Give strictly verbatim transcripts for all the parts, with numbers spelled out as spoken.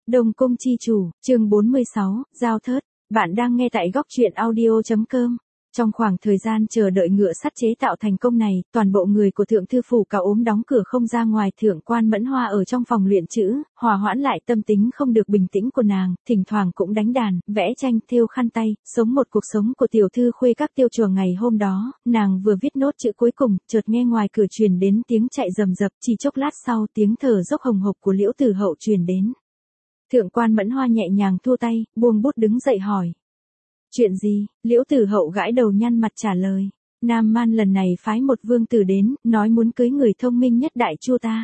Đông Cung chi chủ, chương bốn mươi sáu, giao thớt. Bạn đang nghe tại góc truyện audio.com. Trong khoảng thời gian chờ đợi ngựa sắt chế tạo thành công này, toàn bộ người của thượng thư phủ cả ốm đóng cửa không ra ngoài. Thượng quan Mẫn Hoa ở trong phòng luyện chữ, hòa hoãn lại tâm tính không được bình tĩnh của nàng, thỉnh thoảng cũng đánh đàn, vẽ tranh, thêu khăn tay, sống một cuộc sống của tiểu thư khuê các tiêu chùa. Ngày hôm đó, nàng vừa viết nốt chữ cuối cùng, chợt nghe ngoài cửa truyền đến tiếng chạy rầm rập, chỉ chốc lát sau tiếng thở dốc hồng hộc của Liễu Tử Hậu truyền đến. Thượng quan Mẫn Hoa nhẹ nhàng thua tay, buông bút đứng dậy hỏi. Chuyện gì? Liễu Tử Hậu gãi đầu nhăn mặt trả lời. Nam Man lần này phái một vương tử đến, nói muốn cưới người thông minh nhất đại chu ta.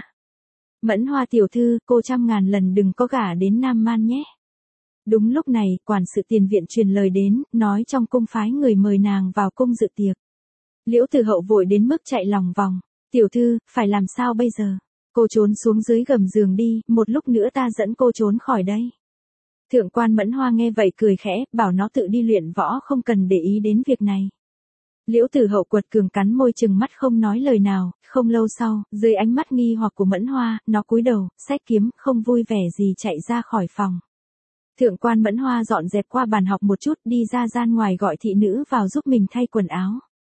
Mẫn Hoa tiểu thư, cô trăm ngàn lần đừng có gả đến Nam Man nhé. Đúng lúc này, quản sự tiền viện truyền lời đến, nói trong cung phái người mời nàng vào cung dự tiệc. Liễu Tử Hậu vội đến mức chạy lòng vòng. Tiểu thư, phải làm sao bây giờ? Cô trốn xuống dưới gầm giường đi, một lúc nữa ta dẫn cô trốn khỏi đây. Thượng quan Mẫn Hoa nghe vậy cười khẽ, bảo nó tự đi luyện võ, không cần để ý đến việc này. Liễu Tử Hậu quật cường cắn môi chừng mắt không nói lời nào. Không lâu sau, dưới ánh mắt nghi hoặc của Mẫn Hoa, nó cúi đầu, xách kiếm, không vui vẻ gì chạy ra khỏi phòng. Thượng quan Mẫn Hoa dọn dẹp qua bàn học một chút, đi ra gian ngoài gọi thị nữ vào giúp mình thay quần áo.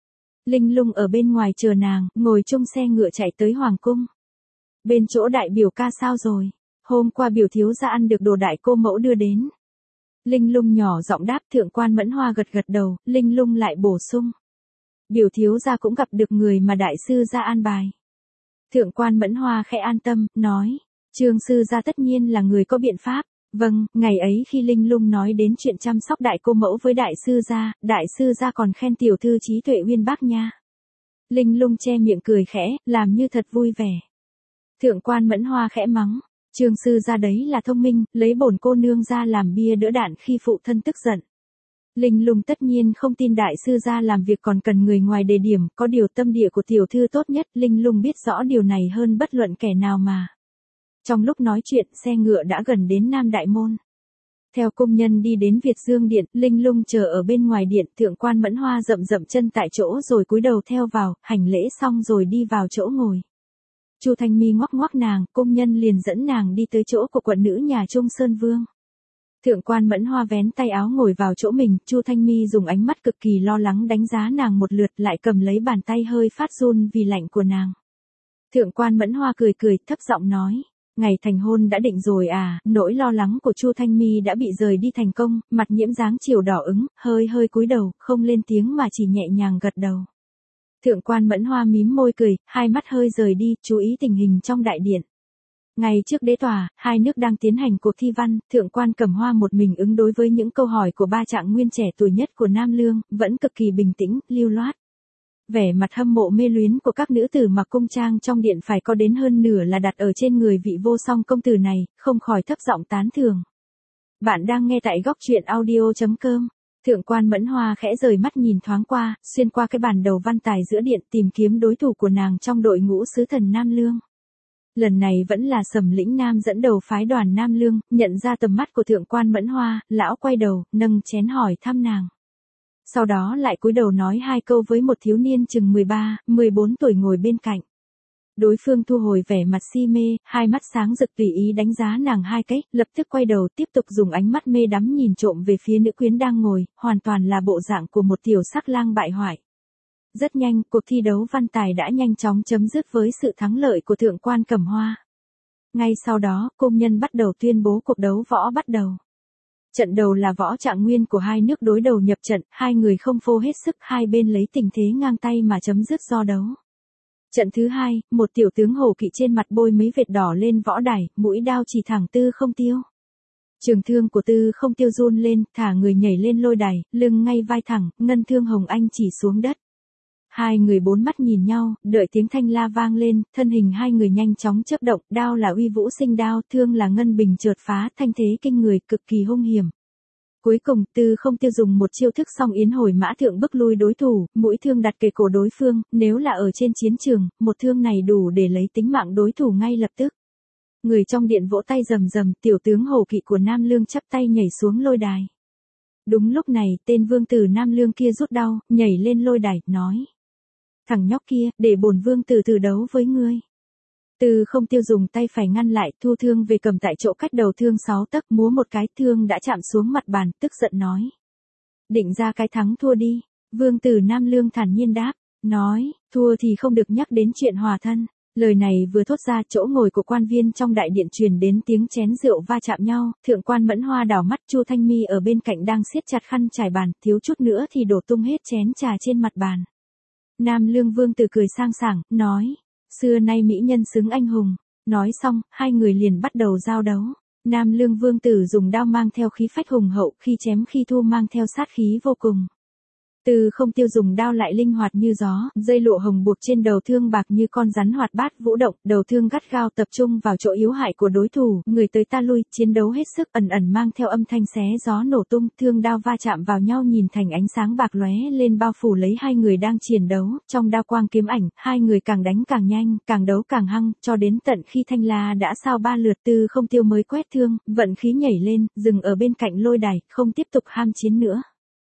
Linh Lung ở bên ngoài chờ nàng, ngồi chung xe ngựa chạy tới hoàng cung. Bên chỗ đại biểu ca sao rồi? Hôm qua biểu thiếu gia ăn được đồ đại cô mẫu đưa đến. Linh Lung nhỏ giọng đáp. Thượng quan Mẫn Hoa gật gật đầu, Linh Lung lại bổ sung. Biểu thiếu gia cũng gặp được người mà đại sư gia an bài. Thượng quan Mẫn Hoa khẽ an tâm, nói. Trương sư gia tất nhiên là người có biện pháp. Vâng, ngày ấy khi Linh Lung nói đến chuyện chăm sóc đại cô mẫu với đại sư gia, đại sư gia còn khen tiểu thư trí tuệ uyên bác nha. Linh Lung che miệng cười khẽ, làm như thật vui vẻ. Thượng quan Mẫn Hoa khẽ mắng. Trương sư gia đấy là thông minh, lấy bổn cô nương ra làm bia đỡ đạn khi phụ thân tức giận. Linh Lung tất nhiên không tin đại sư gia làm việc còn cần người ngoài đề điểm, có điều tâm địa của tiểu thư tốt nhất, Linh Lung biết rõ điều này hơn bất luận kẻ nào mà. Trong lúc nói chuyện, xe ngựa đã gần đến Nam Đại Môn. Theo công nhân đi đến Việt Dương Điện, Linh Lung chờ ở bên ngoài điện. Thượng quan Mẫn Hoa dậm dậm chân tại chỗ rồi cúi đầu theo vào, hành lễ xong rồi đi vào chỗ ngồi. Chu Thanh Mi ngoắc ngoắc nàng, công nhân liền dẫn nàng đi tới chỗ của quận nữ nhà Trung Sơn Vương. Thượng quan Mẫn Hoa vén tay áo ngồi vào chỗ mình, Chu Thanh Mi dùng ánh mắt cực kỳ lo lắng đánh giá nàng một lượt, lại cầm lấy bàn tay hơi phát run vì lạnh của nàng. Thượng quan Mẫn Hoa cười cười, thấp giọng nói, ngày thành hôn đã định rồi à? Nỗi lo lắng của Chu Thanh Mi đã bị rời đi thành công, mặt nhiễm dáng chiều đỏ ứng, hơi hơi cúi đầu, không lên tiếng mà chỉ nhẹ nhàng gật đầu. Thượng quan Mẫn Hoa mím môi cười, hai mắt hơi rời đi, chú ý tình hình trong đại điện. Ngay trước đế tòa, hai nước đang tiến hành cuộc thi văn, Thượng quan Cẩm Hoa một mình ứng đối với những câu hỏi của ba trạng nguyên trẻ tuổi nhất của Nam Lương, vẫn cực kỳ bình tĩnh, lưu loát. Vẻ mặt hâm mộ mê luyến của các nữ tử mặc cung trang trong điện phải có đến hơn nửa là đặt ở trên người vị vô song công tử này, không khỏi thấp giọng tán thưởng. Bạn đang nghe tại góc truyện audio.com. Thượng quan Mẫn Hoa khẽ rời mắt nhìn thoáng qua, xuyên qua cái bàn đầu văn tài giữa điện tìm kiếm đối thủ của nàng trong đội ngũ sứ thần Nam Lương. Lần này vẫn là Sầm Lĩnh Nam dẫn đầu phái đoàn Nam Lương, nhận ra tầm mắt của thượng quan Mẫn Hoa, lão quay đầu, nâng chén hỏi thăm nàng. Sau đó lại cúi đầu nói hai câu với một thiếu niên chừng mười ba, mười bốn tuổi ngồi bên cạnh. Đối phương thu hồi vẻ mặt si mê, hai mắt sáng rực tùy ý đánh giá nàng hai cái, lập tức quay đầu tiếp tục dùng ánh mắt mê đắm nhìn trộm về phía nữ quyến đang ngồi, hoàn toàn là bộ dạng của một tiểu sắc lang bại hoại. Rất nhanh, cuộc thi đấu văn tài đã nhanh chóng chấm dứt với sự thắng lợi của thượng quan Cẩm Hoa. Ngay sau đó, công nhân bắt đầu tuyên bố cuộc đấu võ bắt đầu. Trận đầu là võ trạng nguyên của hai nước đối đầu nhập trận, hai người không phô hết sức, hai bên lấy tình thế ngang tay mà chấm dứt do đấu. Trận thứ hai, một tiểu tướng hổ kỵ trên mặt bôi mấy vệt đỏ lên võ đài, mũi đao chỉ thẳng Tư Không Tiêu. Trường thương của Tư Không Tiêu run lên, thả người nhảy lên lôi đài, lưng ngay vai thẳng, ngân thương hồng anh chỉ xuống đất. Hai người bốn mắt nhìn nhau, đợi tiếng thanh la vang lên, thân hình hai người nhanh chóng chớp động, đao là uy vũ sinh đao, thương là ngân bình chợt phá, thanh thế kinh người, cực kỳ hung hiểm. Cuối cùng, Tư Không Tiêu dùng một chiêu thức song yến hồi mã thượng bức lui đối thủ, mũi thương đặt kề cổ đối phương, nếu là ở trên chiến trường, một thương này đủ để lấy tính mạng đối thủ ngay lập tức. Người trong điện vỗ tay rầm rầm, tiểu tướng hổ kỵ của Nam Lương chắp tay nhảy xuống lôi đài. Đúng lúc này, tên vương tử Nam Lương kia rút đao, nhảy lên lôi đài, nói. Thằng nhóc kia, để bổn vương tử thử đấu với ngươi. Từ Không Tiêu dùng tay phải ngăn lại, thu thương về cầm tại chỗ cách đầu thương sáu tấc, múa một cái, thương đã chạm xuống mặt bàn, tức giận nói. Định ra cái thắng thua đi. Vương Tử Nam Lương thản nhiên đáp, nói, thua thì không được nhắc đến chuyện hòa thân. Lời này vừa thốt ra, chỗ ngồi của quan viên trong đại điện truyền đến tiếng chén rượu va chạm nhau, thượng quan Mẫn Hoa đảo mắt, Chu Thanh Mi ở bên cạnh đang siết chặt khăn trải bàn, thiếu chút nữa thì đổ tung hết chén trà trên mặt bàn. Nam Lương Vương Tử cười sang sảng, nói, xưa nay mỹ nhân xứng anh hùng. Nói xong, hai người liền bắt đầu giao đấu. Nam Lương Vương Tử dùng đao mang theo khí phách hùng hậu, khi chém khi thu mang theo sát khí vô cùng. Từ Không Tiêu dùng đao lại linh hoạt như gió, dây lụa hồng buộc trên đầu thương bạc như con rắn hoạt bát vũ động, đầu thương gắt gao tập trung vào chỗ yếu hại của đối thủ, người tới ta lui, chiến đấu hết sức, ẩn ẩn mang theo âm thanh xé gió nổ tung, thương đao va chạm vào nhau nhìn thành ánh sáng bạc lóe lên bao phủ lấy hai người đang chiến đấu, trong đao quang kiếm ảnh, hai người càng đánh càng nhanh, càng đấu càng hăng, cho đến tận khi thanh la đã sao ba lượt, Từ Không Tiêu mới quét thương, vận khí nhảy lên, dừng ở bên cạnh lôi đài, không tiếp tục ham chiến nữa.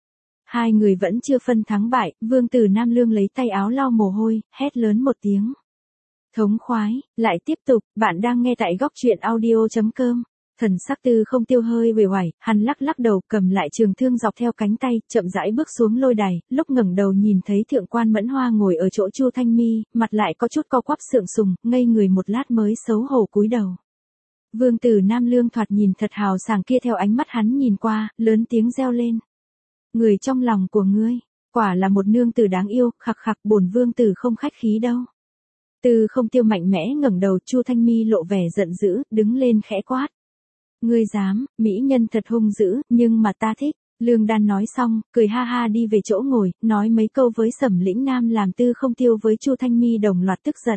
Hai người vẫn chưa phân thắng bại, Vương Tử Nam Lương lấy tay áo lau mồ hôi, hét lớn một tiếng. Thống khoái, lại tiếp tục, bạn đang nghe tại góc truyện audio chấm com. Thần sắc Từ Không Tiêu hơi uể oải, hắn lắc lắc đầu, cầm lại trường thương dọc theo cánh tay, chậm rãi bước xuống lôi đài, lúc ngẩng đầu nhìn thấy thượng quan Mẫn Hoa ngồi ở chỗ Chu Thanh Mi, mặt lại có chút co quắp sượng sùng, ngây người một lát mới xấu hổ cúi đầu. Vương Tử Nam Lương thoạt nhìn thật hào sảng kia theo ánh mắt hắn nhìn qua, lớn tiếng reo lên. Người trong lòng của ngươi, quả là một nương tử đáng yêu, khặc khặc, bổn vương tử không khách khí đâu. Từ Không Tiêu mạnh mẽ ngẩng đầu, Chu Thanh Mi lộ vẻ giận dữ, đứng lên khẽ quát. Ngươi dám, mỹ nhân thật hung dữ, nhưng mà ta thích. Lương Đan nói xong, cười ha ha đi về chỗ ngồi, nói mấy câu với Sẩm Lĩnh Nam làm Từ Không Tiêu với Chu Thanh Mi đồng loạt tức giận.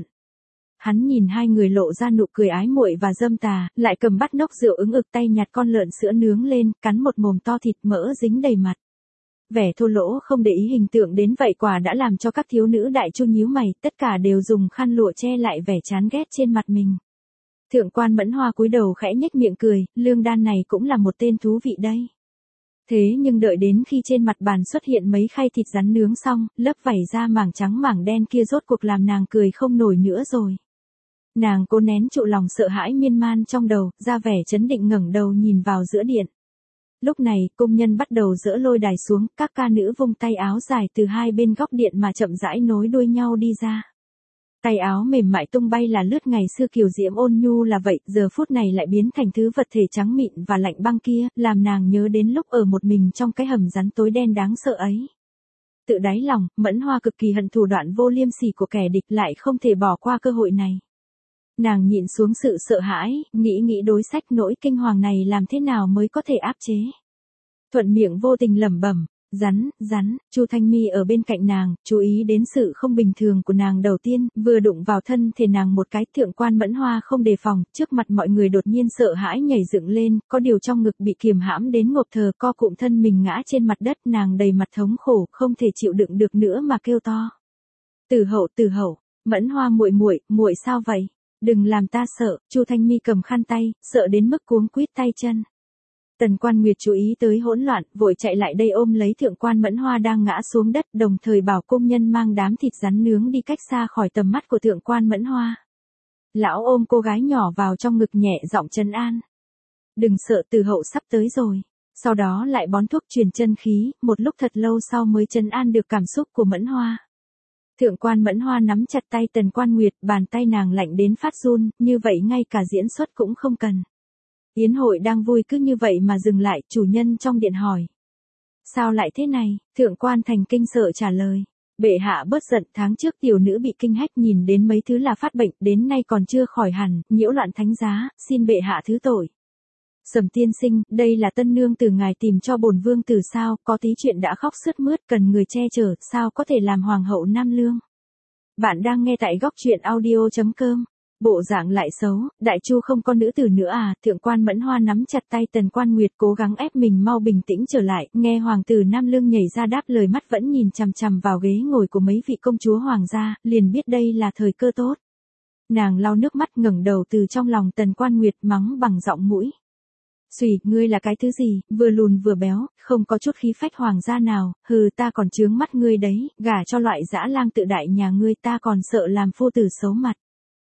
Hắn nhìn hai người lộ ra nụ cười ái muội và dâm tà, lại cầm bát nốc rượu ứng ực tay nhặt con lợn sữa nướng lên, cắn một mồm to thịt mỡ dính đầy mặt. Vẻ thô lỗ không để ý hình tượng đến vậy quả đã làm cho các thiếu nữ đại chu nhíu mày, tất cả đều dùng khăn lụa che lại vẻ chán ghét trên mặt mình. Thượng quan Mẫn Hoa cúi đầu khẽ nhếch miệng cười, Lương Đan này cũng là một tên thú vị đây. Thế nhưng đợi đến khi trên mặt bàn xuất hiện mấy khay thịt rắn nướng xong, lớp vảy ra mảng trắng mảng đen kia rốt cuộc làm nàng cười không nổi nữa rồi. Nàng cố nén trụ lòng sợ hãi miên man trong đầu, ra vẻ chấn định ngẩng đầu nhìn vào giữa điện. Lúc này, công nhân bắt đầu dỡ lôi đài xuống, các ca nữ vung tay áo dài từ hai bên góc điện mà chậm rãi nối đuôi nhau đi ra. Tay áo mềm mại tung bay là lướt, ngày xưa kiều diễm ôn nhu là vậy, giờ phút này lại biến thành thứ vật thể trắng mịn và lạnh băng kia, làm nàng nhớ đến lúc ở một mình trong cái hầm rắn tối đen đáng sợ ấy. Tự đáy lòng, Mẫn Hoa cực kỳ hận thủ đoạn vô liêm sỉ của kẻ địch, lại không thể bỏ qua cơ hội này. Nàng nhịn xuống sự sợ hãi, nghĩ nghĩ đối sách nỗi kinh hoàng này làm thế nào mới có thể áp chế. Thuận miệng vô tình lẩm bẩm, rắn, rắn, Chu Thanh Mi ở bên cạnh nàng, chú ý đến sự không bình thường của nàng đầu tiên, vừa đụng vào thân thể nàng một cái, thượng quan Mẫn Hoa không đề phòng, trước mặt mọi người đột nhiên sợ hãi nhảy dựng lên, có điều trong ngực bị kiềm hãm đến ngộp thờ, co cụm thân mình ngã trên mặt đất, nàng đầy mặt thống khổ, không thể chịu đựng được nữa mà kêu to. Tử Hậu, Tử Hậu, Mẫn Hoa muội muội, muội sao vậy? Đừng làm ta sợ, Chu Thanh Mi cầm khăn tay, sợ đến mức cuống quýt tay chân. Tần Quan Nguyệt chú ý tới hỗn loạn, vội chạy lại đây ôm lấy thượng quan Mẫn Hoa đang ngã xuống đất, đồng thời bảo công nhân mang đám thịt rắn nướng đi cách xa khỏi tầm mắt của thượng quan Mẫn Hoa. Lão ôm cô gái nhỏ vào trong ngực nhẹ giọng trấn an. Đừng sợ, Tử Hậu sắp tới rồi. Sau đó lại bón thuốc truyền chân khí, một lúc thật lâu sau mới trấn an được cảm xúc của Mẫn Hoa. Thượng quan Mẫn Hoa nắm chặt tay Tần Quan Nguyệt, bàn tay nàng lạnh đến phát run, như vậy ngay cả diễn xuất cũng không cần. Yến hội đang vui cứ như vậy mà dừng lại, chủ nhân trong điện hỏi. Sao lại thế này? Thượng quan Thành kinh sợ trả lời. Bệ hạ bớt giận, tháng trước tiểu nữ bị kinh hách nhìn đến mấy thứ là phát bệnh, đến nay còn chưa khỏi hẳn, nhiễu loạn thánh giá, xin bệ hạ thứ tội. Sầm tiên sinh, đây là tân nương từ ngài tìm cho bổn vương từ sao, có tí chuyện đã khóc sướt mướt, cần người che chở, sao có thể làm hoàng hậu Nam Lương. Bạn đang nghe tại góc truyện audio chấm com. Bộ dạng lại xấu, đại chu không có nữ tử nữa à? Thượng quan Mẫn Hoa nắm chặt tay Tần Quan Nguyệt, cố gắng ép mình mau bình tĩnh trở lại, nghe hoàng tử Nam Lương nhảy ra đáp lời, mắt vẫn nhìn chằm chằm vào ghế ngồi của mấy vị công chúa hoàng gia, liền biết đây là thời cơ tốt. Nàng lau nước mắt ngẩng đầu từ trong lòng Tần Quan Nguyệt, mắng bằng giọng mũi. Xùy, ngươi là cái thứ gì, vừa lùn vừa béo, không có chút khí phách hoàng gia nào, hừ, ta còn chướng mắt ngươi đấy, gả cho loại dã lang tự đại nhà ngươi, ta còn sợ làm phu tử xấu mặt.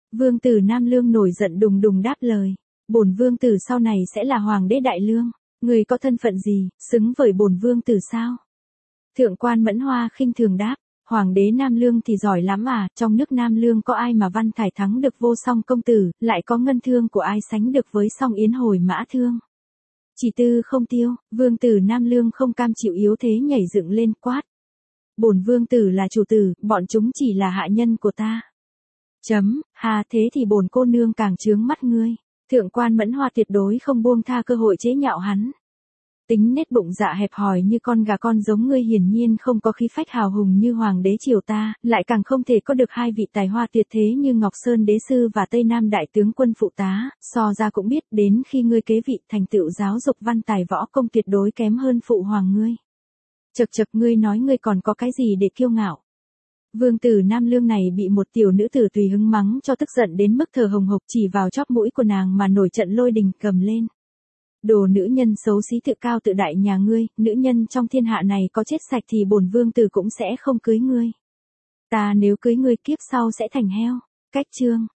Vương tử Nam Lương nổi giận đùng đùng đáp lời. Bổn vương tử sau này sẽ là hoàng đế đại lương. Người có thân phận gì, xứng với bổn vương tử sao? Thượng quan Mẫn Hoa khinh thường đáp. Hoàng đế Nam Lương thì giỏi lắm à, trong nước Nam Lương có ai mà văn thải thắng được Vô Song công tử, lại có ngân thương của ai sánh được với Song Yến hồi mã thương. Chỉ tư không tiêu, vương tử Nam Lương không cam chịu yếu thế nhảy dựng lên quát. Bổn vương tử là chủ tử, bọn chúng chỉ là hạ nhân của ta. Chấm, hà thế thì bổn cô nương càng chướng mắt ngươi. Thượng quan Mẫn Hoa tuyệt đối không buông tha cơ hội chế nhạo hắn. Tính nết bụng dạ hẹp hòi như con gà con giống ngươi hiển nhiên không có khí phách hào hùng như hoàng đế triều ta, lại càng không thể có được hai vị tài hoa tuyệt thế như Ngọc Sơn đế sư và Tây Nam đại tướng quân phụ tá, so ra cũng biết đến khi ngươi kế vị thành tựu giáo dục văn tài võ công tuyệt đối kém hơn phụ hoàng ngươi. Chậc chậc ngươi nói ngươi còn có cái gì để kiêu ngạo. Vương tử Nam Lương này bị một tiểu nữ tử tùy hứng mắng cho tức giận đến mức thở hồng hộc chỉ vào chóp mũi của nàng mà nổi trận lôi đình cầm lên. Đồ nữ nhân xấu xí tự cao tự đại nhà ngươi, nữ nhân trong thiên hạ này có chết sạch thì bổn vương tử cũng sẽ không cưới ngươi. Ta nếu cưới ngươi kiếp sau sẽ thành heo. Cách chương.